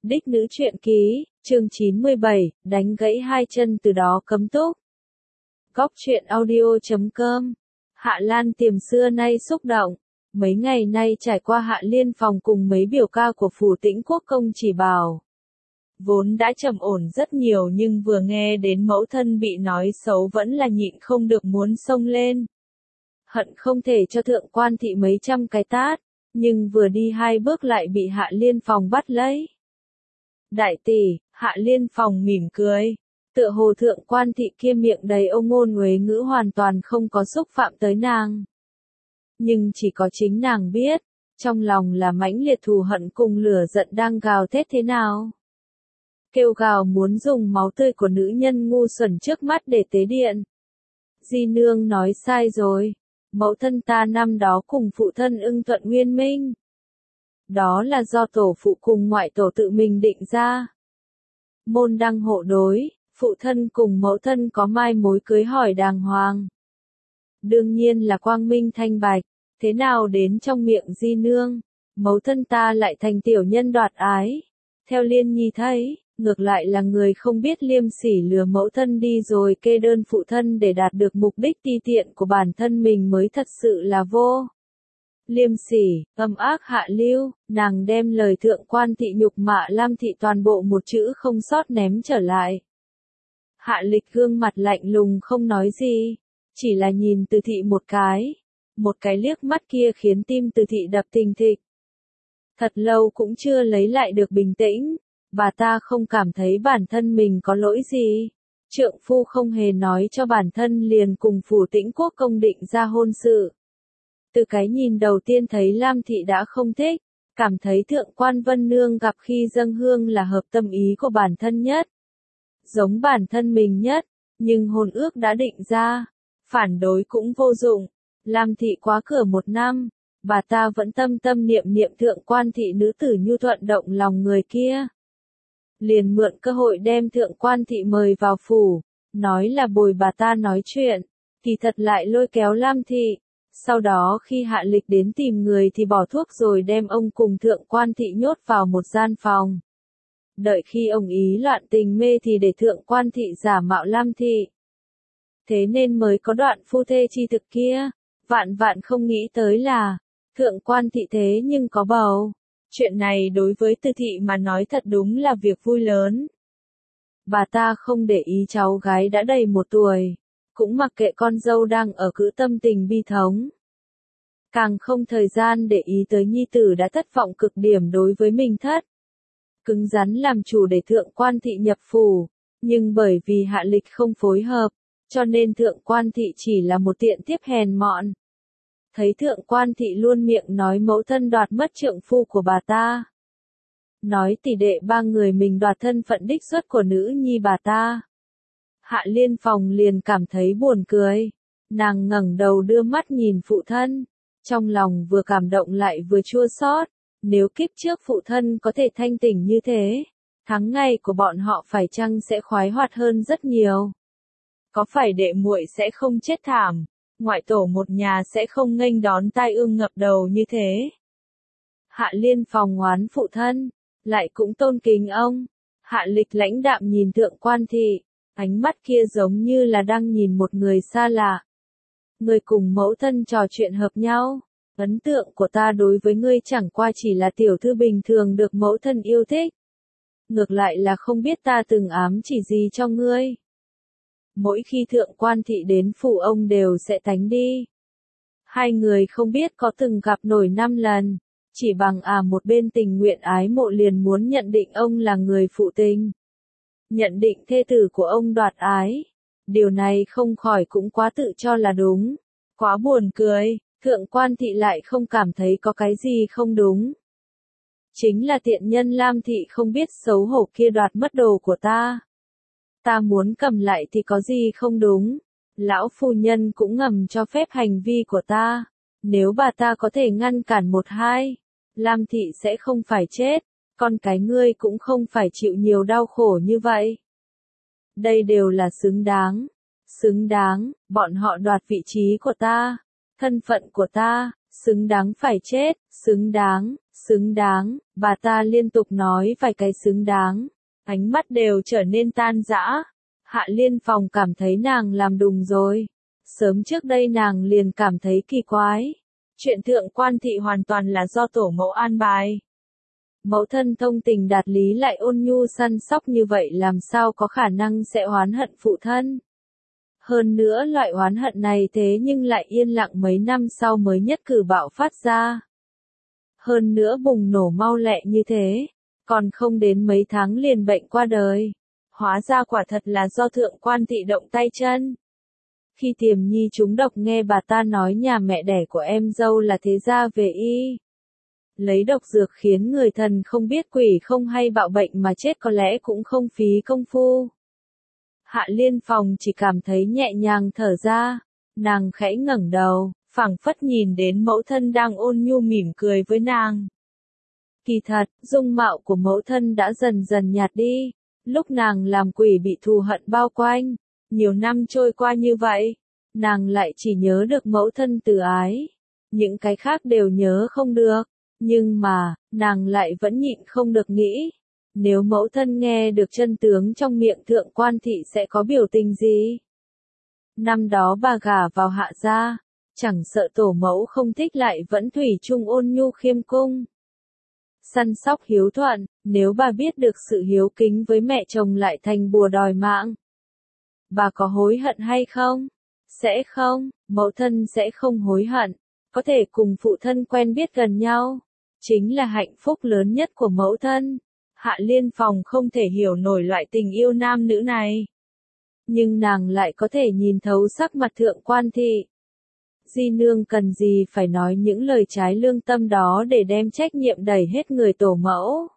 Đích nữ truyện ký, chương 97, đánh gãy hai chân từ đó cấm túc. Góc truyện audio.com. Hạ Lan Tiềm xưa nay xúc động. Mấy ngày nay trải qua Hạ Liên phòng cùng mấy biểu ca của Phủ Tĩnh Quốc công chỉ bảo. Vốn đã trầm ổn rất nhiều nhưng vừa nghe đến mẫu thân bị nói xấu vẫn là nhịn không được muốn xông lên. Hận không thể cho thượng quan thị mấy trăm cái tát, nhưng vừa đi hai bước lại bị Hạ Liên phòng bắt lấy. Đại tỷ, Hạ Liên phòng mỉm cười. Tựa hồ thượng quan thị kia miệng đầy âu ngôn uế ngữ hoàn toàn không có xúc phạm tới nàng. Nhưng chỉ có chính nàng biết, trong lòng là mãnh liệt thù hận cùng lửa giận đang gào thét thế nào. Kêu gào muốn dùng máu tươi của nữ nhân ngu xuẩn trước mắt để tế điện. Di nương nói sai rồi. Mẫu thân ta năm đó cùng phụ thân ưng thuận nguyên minh. Đó là do tổ phụ cùng ngoại tổ tự mình định ra. Môn đăng hộ đối, phụ thân cùng mẫu thân có mai mối cưới hỏi đàng hoàng. Đương nhiên là quang minh thanh bạch, thế nào đến trong miệng di nương, mẫu thân ta lại thành tiểu nhân đoạt ái. Theo Liên Nhi thấy, ngược lại là người không biết liêm sỉ lừa mẫu thân đi rồi kê đơn phụ thân để đạt được mục đích ti tiện của bản thân mình mới thật sự là vô. Liêm sỉ, âm ác hạ lưu, nàng đem lời thượng quan thị nhục mạ Lam thị toàn bộ một chữ không sót ném trở lại. Hạ Lịch gương mặt lạnh lùng không nói gì, chỉ là nhìn Từ thị một cái liếc mắt kia khiến tim Từ thị đập thình thịch. Thật lâu cũng chưa lấy lại được bình tĩnh, bà ta không cảm thấy bản thân mình có lỗi gì. Trượng phu không hề nói cho bản thân liền cùng Phủ Tĩnh Quốc công định ra hôn sự. Từ cái nhìn đầu tiên thấy Lam thị đã không thích, cảm thấy thượng quan Vân Nương gặp khi dâng hương là hợp tâm ý của bản thân nhất. Giống bản thân mình nhất, nhưng hôn ước đã định ra, phản đối cũng vô dụng. Lam thị quá cửa một năm, bà ta vẫn tâm tâm niệm niệm thượng quan thị nữ tử nhu thuận động lòng người kia. Liền mượn cơ hội đem thượng quan thị mời vào phủ, nói là bồi bà ta nói chuyện, kỳ thật lại lôi kéo Lam thị. Sau đó khi Hạ Lịch đến tìm người thì bỏ thuốc rồi đem ông cùng thượng quan thị nhốt vào một gian phòng. Đợi khi ông ý loạn tình mê thì để thượng quan thị giả mạo Lam thị. Thế nên mới có đoạn phu thê chi thực kia. Vạn vạn không nghĩ tới là, thượng quan thị thế nhưng có bầu. Chuyện này đối với Từ thị mà nói thật đúng là việc vui lớn. Bà ta không để ý cháu gái đã đầy 1 tuổi, cũng mặc kệ con dâu đang ở cữ tâm tình bi thống. Càng không thời gian để ý tới nhi tử đã thất vọng cực điểm đối với mình thất. Cứng rắn làm chủ để thượng quan thị nhập phủ, nhưng bởi vì Hạ Lịch không phối hợp, cho nên thượng quan thị chỉ là một tiện tiếp hèn mọn. Thấy thượng quan thị luôn miệng nói mẫu thân đoạt mất trượng phu của bà ta. Nói tỷ đệ ba người mình đoạt thân phận đích xuất của nữ nhi bà ta. Hạ Liên phòng liền cảm thấy buồn cười. Nàng ngẩng đầu đưa mắt nhìn phụ thân. Trong lòng vừa cảm động lại vừa chua xót. Nếu kiếp trước phụ thân có thể thanh tỉnh như thế, tháng ngày của bọn họ phải chăng sẽ khoái hoạt hơn rất nhiều. Có phải đệ muội sẽ không chết thảm, ngoại tổ một nhà sẽ không nghênh đón tai ương ngập đầu như thế. Hạ Liên phòng oán phụ thân, lại cũng tôn kính ông. Hạ Lịch lãnh đạm nhìn thượng quan thị, ánh mắt kia giống như là đang nhìn một người xa lạ. Người cùng mẫu thân trò chuyện hợp nhau. Ấn tượng của ta đối với ngươi chẳng qua chỉ là tiểu thư bình thường được mẫu thân yêu thích. Ngược lại là không biết ta từng ám chỉ gì cho ngươi. Mỗi khi thượng quan thị đến phủ ông đều sẽ tánh đi. Hai người không biết có từng gặp nổi 5 lần, chỉ bằng một bên tình nguyện ái mộ liền muốn nhận định ông là người phụ tình. Nhận định thê tử của ông đoạt ái. Điều này không khỏi cũng quá tự cho là đúng. Quá buồn cười. Thượng quan thị lại không cảm thấy có cái gì không đúng. Chính là tiện nhân Lam thị không biết xấu hổ kia đoạt mất đồ của ta. Ta muốn cầm lại thì có gì không đúng. Lão phu nhân cũng ngầm cho phép hành vi của ta. Nếu bà ta có thể ngăn cản 1-2, Lam thị sẽ không phải chết. Con cái ngươi cũng không phải chịu nhiều đau khổ như vậy. Đây đều là xứng đáng. Xứng đáng, bọn họ đoạt vị trí của ta. Thân phận của ta, Xứng đáng phải chết, xứng đáng, bà ta liên tục nói vài cái xứng đáng, ánh mắt đều trở nên tan rã. Hạ Liên Phong cảm thấy nàng làm đùng rồi. Sớm trước đây nàng liền cảm thấy kỳ quái. Chuyện thượng quan thị hoàn toàn là do tổ mẫu an bài. Mẫu thân thông tình đạt lý lại ôn nhu săn sóc như vậy làm sao có khả năng sẽ oán hận phụ thân. Hơn nữa loại oán hận này thế nhưng lại yên lặng mấy năm sau mới nhất cử bạo phát ra. Hơn nữa bùng nổ mau lẹ như thế, còn không đến mấy tháng liền bệnh qua đời. Hóa ra quả thật là do thượng quan thị động tay chân. Khi Tiềm Nhi trúng độc nghe bà ta nói nhà mẹ đẻ của em dâu là thế gia về y. Lấy độc dược khiến người thần không biết quỷ không hay bạo bệnh mà chết có lẽ cũng không phí công phu. Hạ Liên Phong chỉ cảm thấy nhẹ nhàng thở ra, nàng khẽ ngẩng đầu, phảng phất nhìn đến mẫu thân đang ôn nhu mỉm cười với nàng. Kỳ thật, dung mạo của mẫu thân đã dần dần nhạt đi, lúc nàng làm quỷ bị thù hận bao quanh, nhiều năm trôi qua như vậy, nàng lại chỉ nhớ được mẫu thân từ ái, những cái khác đều nhớ không được, nhưng mà, nàng lại vẫn nhịn không được nghĩ. Nếu mẫu thân nghe được chân tướng trong miệng thượng quan thị sẽ có biểu tình gì? Năm đó bà gả vào Hạ gia, chẳng sợ tổ mẫu không thích lại vẫn thủy chung ôn nhu khiêm cung. Săn sóc hiếu thuận, nếu bà biết được sự hiếu kính với mẹ chồng lại thành bùa đòi mạng. Bà có hối hận hay không? Sẽ không, mẫu thân sẽ không hối hận, có thể cùng phụ thân quen biết gần nhau. Chính là hạnh phúc lớn nhất của mẫu thân. Hạ Liên Phong không thể hiểu nổi loại tình yêu nam nữ này. Nhưng nàng lại có thể nhìn thấu sắc mặt thượng quan thị. Di nương cần gì phải nói những lời trái lương tâm đó để đem trách nhiệm đẩy hết người tổ mẫu.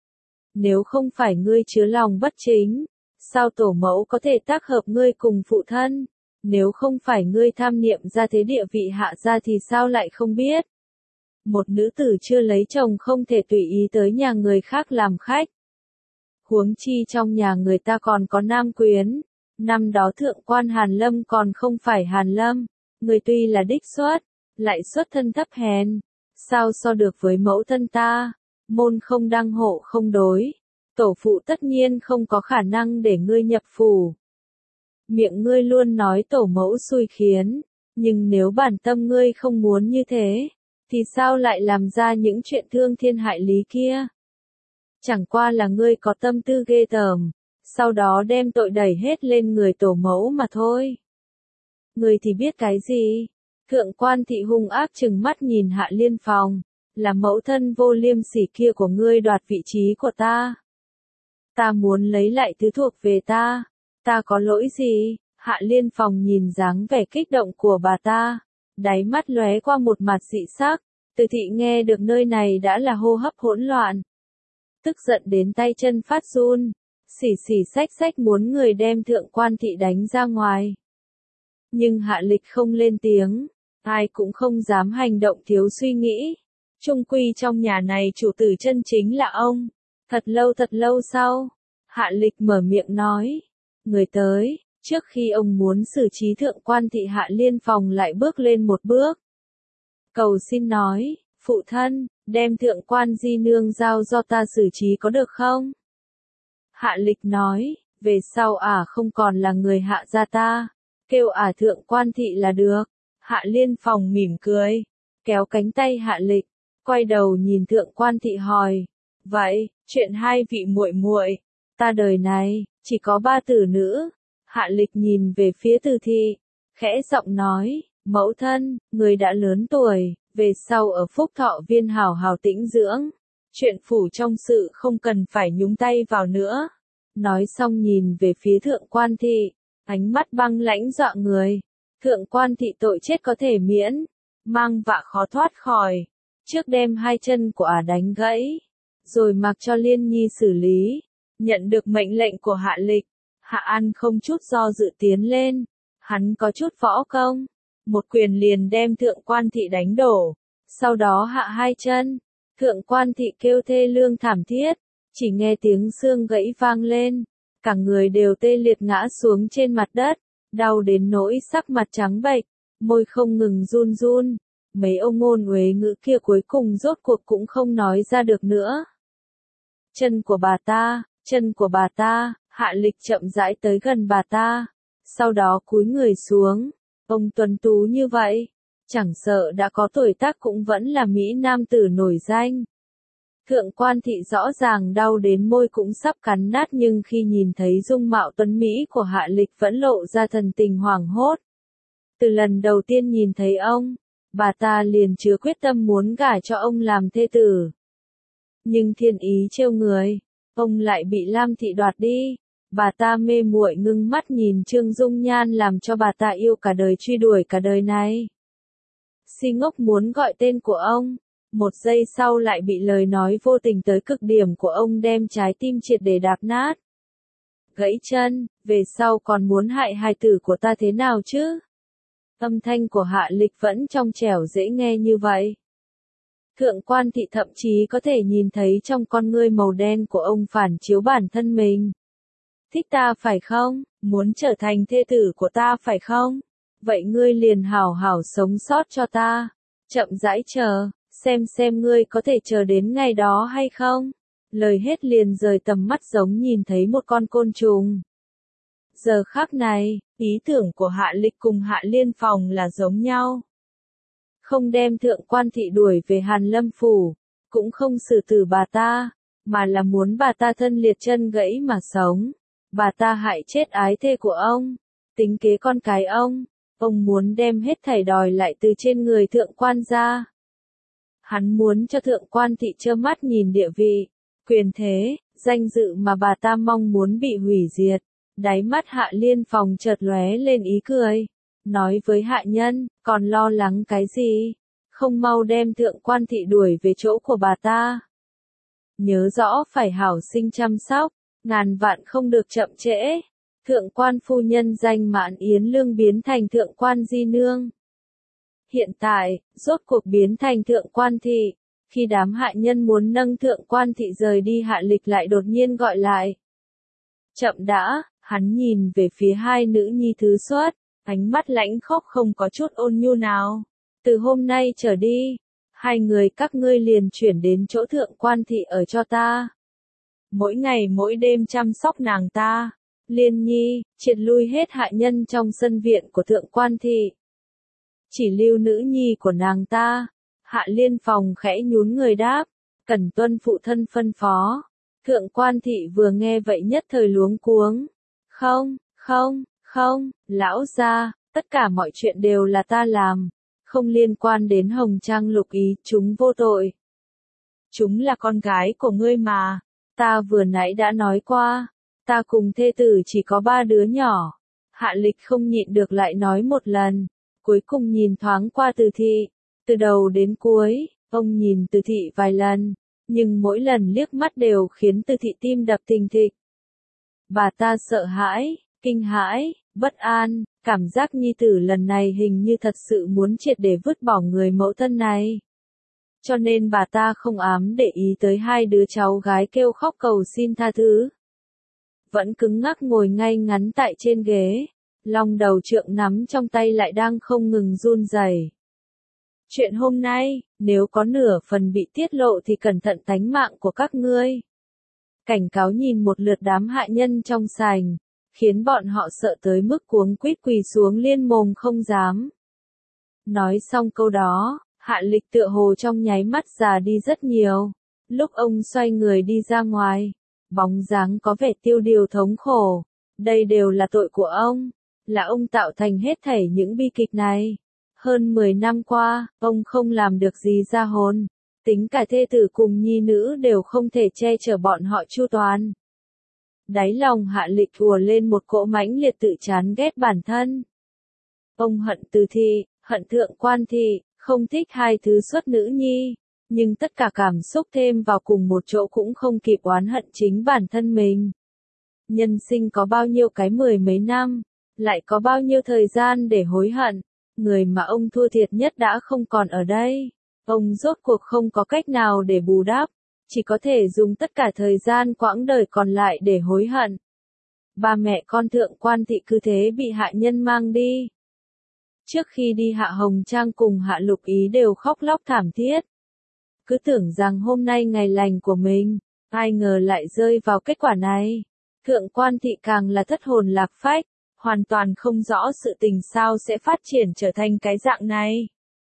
Nếu không phải ngươi chứa lòng bất chính, sao tổ mẫu có thể tác hợp ngươi cùng phụ thân? Nếu không phải ngươi tham niệm ra thế địa vị Hạ gia thì sao lại không biết? Một nữ tử chưa lấy chồng không thể tùy ý tới nhà người khác làm khách. Huống chi trong nhà người ta còn có nam quyến. Năm đó thượng quan Hàn Lâm còn không phải Hàn Lâm. Người tuy là đích xuất, lại xuất thân thấp hèn. Sao so được với mẫu thân ta? Môn không đăng hộ không đối. Tổ phụ tất nhiên không có khả năng để ngươi nhập phủ. Miệng ngươi luôn nói tổ mẫu xui khiến. Nhưng nếu bản tâm ngươi không muốn như thế, thì sao lại làm ra những chuyện thương thiên hại lý kia? Chẳng qua là ngươi có tâm tư ghê tởm, sau đó đem tội đẩy hết lên người tổ mẫu mà thôi. Ngươi thì biết cái gì? Thượng quan thị hung ác trừng mắt nhìn Hạ Liên Phong, là mẫu thân vô liêm sỉ kia của ngươi đoạt vị trí của ta. Ta muốn lấy lại thứ thuộc về ta. Ta có lỗi gì? Hạ Liên Phong nhìn dáng vẻ kích động của bà ta, đáy mắt lóe qua một mặt dị sắc. Từ thị nghe được nơi này đã là hô hấp hỗn loạn. Tức giận đến tay chân phát run, xỉ xách muốn người đem thượng quan thị đánh ra ngoài. Nhưng Hạ Lịch không lên tiếng, ai cũng không dám hành động thiếu suy nghĩ. Chung quy trong nhà này chủ tử chân chính là ông. Thật lâu sau, Hạ Lịch mở miệng nói, người tới, trước khi ông muốn xử trí thượng quan thị Hạ Liên Phong lại bước lên một bước. Cầu xin nói, phụ thân, đem thượng quan di nương giao do ta xử trí có được không? Hạ Lịch nói, về sau không còn là người Hạ gia ta, kêu thượng quan thị là được. Hạ Liên Phong mỉm cười, kéo cánh tay Hạ Lịch, quay đầu nhìn thượng quan thị hỏi, vậy, chuyện hai vị muội muội, ta đời này, chỉ có 3 tử nữ. Hạ Lịch nhìn về phía Từ thị, khẽ giọng nói, mẫu thân, người đã lớn tuổi, về sau ở Phúc Thọ Viên hảo hảo tĩnh dưỡng. Chuyện phủ trong sự không cần phải nhúng tay vào nữa. Nói xong nhìn về phía thượng quan thị, ánh mắt băng lãnh dọa người. Thượng quan thị tội chết có thể miễn, mang vạ khó thoát khỏi. Trước đem 2 chân của đánh gãy, rồi mặc cho Liên Nhi xử lý. Nhận được mệnh lệnh của Hạ Lịch, Hạ An không chút do dự tiến lên. Hắn có chút võ công, một quyền liền đem thượng quan thị đánh đổ. Sau đó hạ 2 chân, thượng quan thị kêu thê lương thảm thiết, chỉ nghe tiếng xương gãy vang lên, cả người đều tê liệt ngã xuống trên mặt đất, đau đến nỗi sắc mặt trắng bệch, môi không ngừng run run, mấy ông ngôn uế ngữ kia cuối cùng rốt cuộc cũng không nói ra được nữa. Chân của bà ta, Hạ Lịch chậm rãi tới gần bà ta, sau đó cúi người xuống, ông tuấn tú như vậy, chẳng sợ đã có tuổi tác cũng vẫn là mỹ nam tử nổi danh. Thượng quan thị rõ ràng đau đến môi cũng sắp cắn nát nhưng khi nhìn thấy dung mạo tuấn mỹ của Hạ Lịch vẫn lộ ra thần tình hoảng hốt. Từ lần đầu tiên nhìn thấy ông, bà ta liền chứa quyết tâm muốn gả cho ông làm thê tử. Nhưng thiên ý trêu người, ông lại bị Lam thị đoạt đi. Bà ta mê muội ngưng mắt nhìn Trương Dung Nhan làm cho bà ta yêu cả đời truy đuổi cả đời này. Si ngốc muốn gọi tên của ông, một giây sau lại bị lời nói vô tình tới cực điểm của ông đem trái tim triệt để đạp nát. Gãy chân, về sau còn muốn hại hài tử của ta thế nào chứ? Âm thanh của Hạ Lịch vẫn trong trẻo dễ nghe như vậy. Thượng quan thị thậm chí có thể nhìn thấy trong con ngươi màu đen của ông phản chiếu bản thân mình. Thích ta phải không? Muốn trở thành thê tử của ta phải không? Vậy ngươi liền hảo hảo sống sót cho ta. Chậm rãi chờ, xem ngươi có thể chờ đến ngày đó hay không? Lời hết liền rời tầm mắt giống nhìn thấy một con côn trùng. Giờ khắc này, ý tưởng của Hạ Lịch cùng Hạ Liên Phòng là giống nhau. Không đem thượng quan thị đuổi về Hàn Lâm Phủ, cũng không xử tử bà ta, mà là muốn bà ta thân liệt chân gãy mà sống. Bà ta hại chết ái thê của ông, tính kế con cái ông muốn đem hết thảy đòi lại từ trên người thượng quan ra. Hắn muốn cho thượng quan thị trơ mắt nhìn địa vị, quyền thế, danh dự mà bà ta mong muốn bị hủy diệt. Đáy mắt Hạ Liên Phòng chợt lóe lên ý cười, nói với hạ nhân, còn lo lắng cái gì? Không mau đem thượng quan thị đuổi về chỗ của bà ta. Nhớ rõ phải hảo sinh chăm sóc, ngàn vạn không được chậm trễ. Thượng quan phu nhân danh Mạn Yến Lương biến thành thượng quan Di Nương. Hiện tại, rốt cuộc biến thành thượng quan thị. Khi đám hạ nhân muốn nâng thượng quan thị rời đi, Hạ Lịch lại đột nhiên gọi lại. Chậm đã, hắn nhìn về phía hai nữ nhi thứ xuất, ánh mắt lãnh khốc không có chút ôn nhu nào. Từ hôm nay trở đi, hai người các ngươi liền chuyển đến chỗ thượng quan thị ở cho ta. Mỗi ngày mỗi đêm chăm sóc nàng ta. Liên nhi, triệt lui hết hạ nhân trong sân viện của thượng quan thị. Chỉ lưu nữ nhi của nàng ta. Hạ Liên Phòng khẽ nhún người đáp, cần tuân phụ thân phân phó. Thượng quan thị vừa nghe vậy nhất thời luống cuống. Không, lão gia, tất cả mọi chuyện đều là ta làm. Không liên quan đến Hồng Trang Lục Ý, chúng vô tội. Chúng là con gái của ngươi mà. Ta vừa nãy đã nói qua, ta cùng thê tử chỉ có 3 đứa nhỏ. Hạ Lịch không nhịn được lại nói một lần, cuối cùng nhìn thoáng qua Từ thị, từ đầu đến cuối, ông nhìn Từ thị vài lần, nhưng mỗi lần liếc mắt đều khiến Từ thị tim đập thình thịch. Bà ta sợ hãi, kinh hãi, bất an, cảm giác nhi tử lần này hình như thật sự muốn triệt để vứt bỏ người mẫu thân này. Cho nên bà ta không ám để ý tới hai đứa cháu gái kêu khóc cầu xin tha thứ. Vẫn cứng ngắc ngồi ngay ngắn tại trên ghế, long đầu trượng nắm trong tay lại đang không ngừng run rẩy. Chuyện hôm nay, nếu có nửa phần bị tiết lộ thì cẩn thận tánh mạng của các ngươi. Cảnh cáo nhìn một lượt đám hạ nhân trong sảnh, khiến bọn họ sợ tới mức cuống quýt quỳ xuống liên mồm không dám. Nói xong câu đó, Hạ Lịch tựa hồ trong nháy mắt già đi rất nhiều. Lúc ông xoay người đi ra ngoài, bóng dáng có vẻ tiêu điều thống khổ. Đây đều là tội của ông, là ông tạo thành hết thảy những bi kịch này. Hơn 10 năm qua, ông không làm được gì ra hồn. Tính cả thê tử cùng nhi nữ đều không thể che chở bọn họ chu toàn. Đáy lòng Hạ Lịch ùa lên một cỗ mãnh liệt tự chán ghét bản thân. Ông hận Từ thị, hận thượng quan thị, không thích hai thứ xuất nữ nhi, nhưng tất cả cảm xúc thêm vào cùng một chỗ cũng không kịp oán hận chính bản thân mình. Nhân sinh có bao nhiêu cái 10 mấy năm, lại có bao nhiêu thời gian để hối hận, người mà ông thua thiệt nhất đã không còn ở đây. Ông rốt cuộc không có cách nào để bù đắp, chỉ có thể dùng tất cả thời gian quãng đời còn lại để hối hận. Ba mẹ con thượng quan thị cứ thế bị hạ nhân mang đi. Trước khi đi Hạ Hồng Trang cùng Hạ Lục Ý đều khóc lóc thảm thiết. Cứ tưởng rằng hôm nay ngày lành của mình, ai ngờ lại rơi vào kết quả này. Thượng Quan Thị càng là thất hồn lạc phách, hoàn toàn không rõ sự tình sao sẽ phát triển trở thành cái dạng này.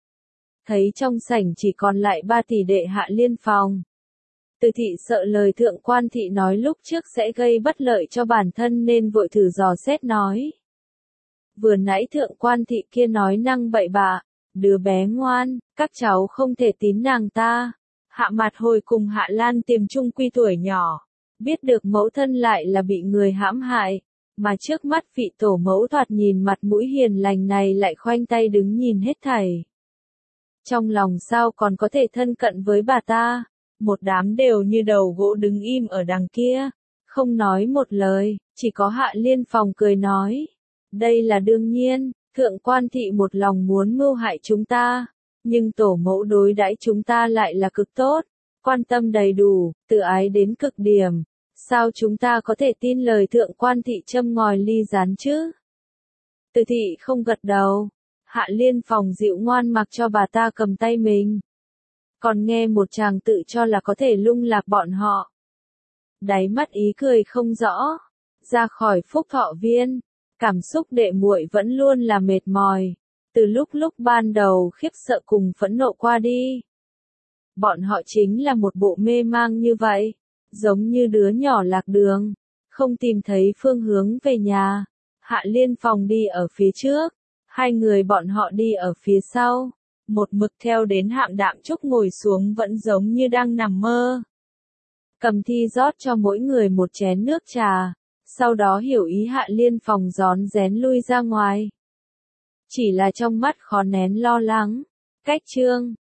Thấy trong sảnh chỉ còn lại 3 tỷ đệ Hạ Liên Phòng. Từ Thị sợ lời Thượng Quan Thị nói lúc trước sẽ gây bất lợi cho bản thân nên vội thử dò xét nói. Vừa nãy Thượng Quan Thị kia nói năng bậy bạ, đứa bé ngoan, các cháu không thể tín nàng ta. Hạ Mạt Hồi cùng Hạ Lan Tiềm chung quy tuổi nhỏ, biết được mẫu thân lại là bị người hãm hại, mà trước mắt vị tổ mẫu thoạt nhìn mặt mũi hiền lành này lại khoanh tay đứng nhìn hết thảy. Trong lòng sao còn có thể thân cận với bà ta, một đám đều như đầu gỗ đứng im ở đằng kia, không nói một lời, chỉ có Hạ Liên Phòng cười nói. Đây là đương nhiên, Thượng Quan Thị một lòng muốn mưu hại chúng ta, nhưng tổ mẫu đối đãi chúng ta lại là cực tốt, quan tâm đầy đủ, tự ái đến cực điểm. Sao chúng ta có thể tin lời Thượng Quan Thị châm ngòi ly gián chứ? Từ Thị không gật đầu, Hạ Liên Phòng dịu ngoan mặc cho bà ta cầm tay mình. Còn nghe một chàng tự cho là có thể lung lạc bọn họ. Đáy mắt ý cười không rõ, ra khỏi Phúc Thọ Viên, cảm xúc đệ muội vẫn luôn là mệt mỏi, từ lúc ban đầu khiếp sợ cùng phẫn nộ qua đi. Bọn họ chính là một bộ mê mang như vậy, giống như đứa nhỏ lạc đường, không tìm thấy phương hướng về nhà. Hạ Liên Phòng đi ở phía trước, hai người bọn họ đi ở phía sau, một mực theo đến Hạm Đạm Trúc ngồi xuống vẫn giống như đang nằm mơ. Cầm Thi rót cho mỗi người một chén nước trà, sau đó hiểu ý Hạ Liên Phòng rón rén lui ra ngoài. Chỉ là trong mắt khó nén lo lắng. Cách chương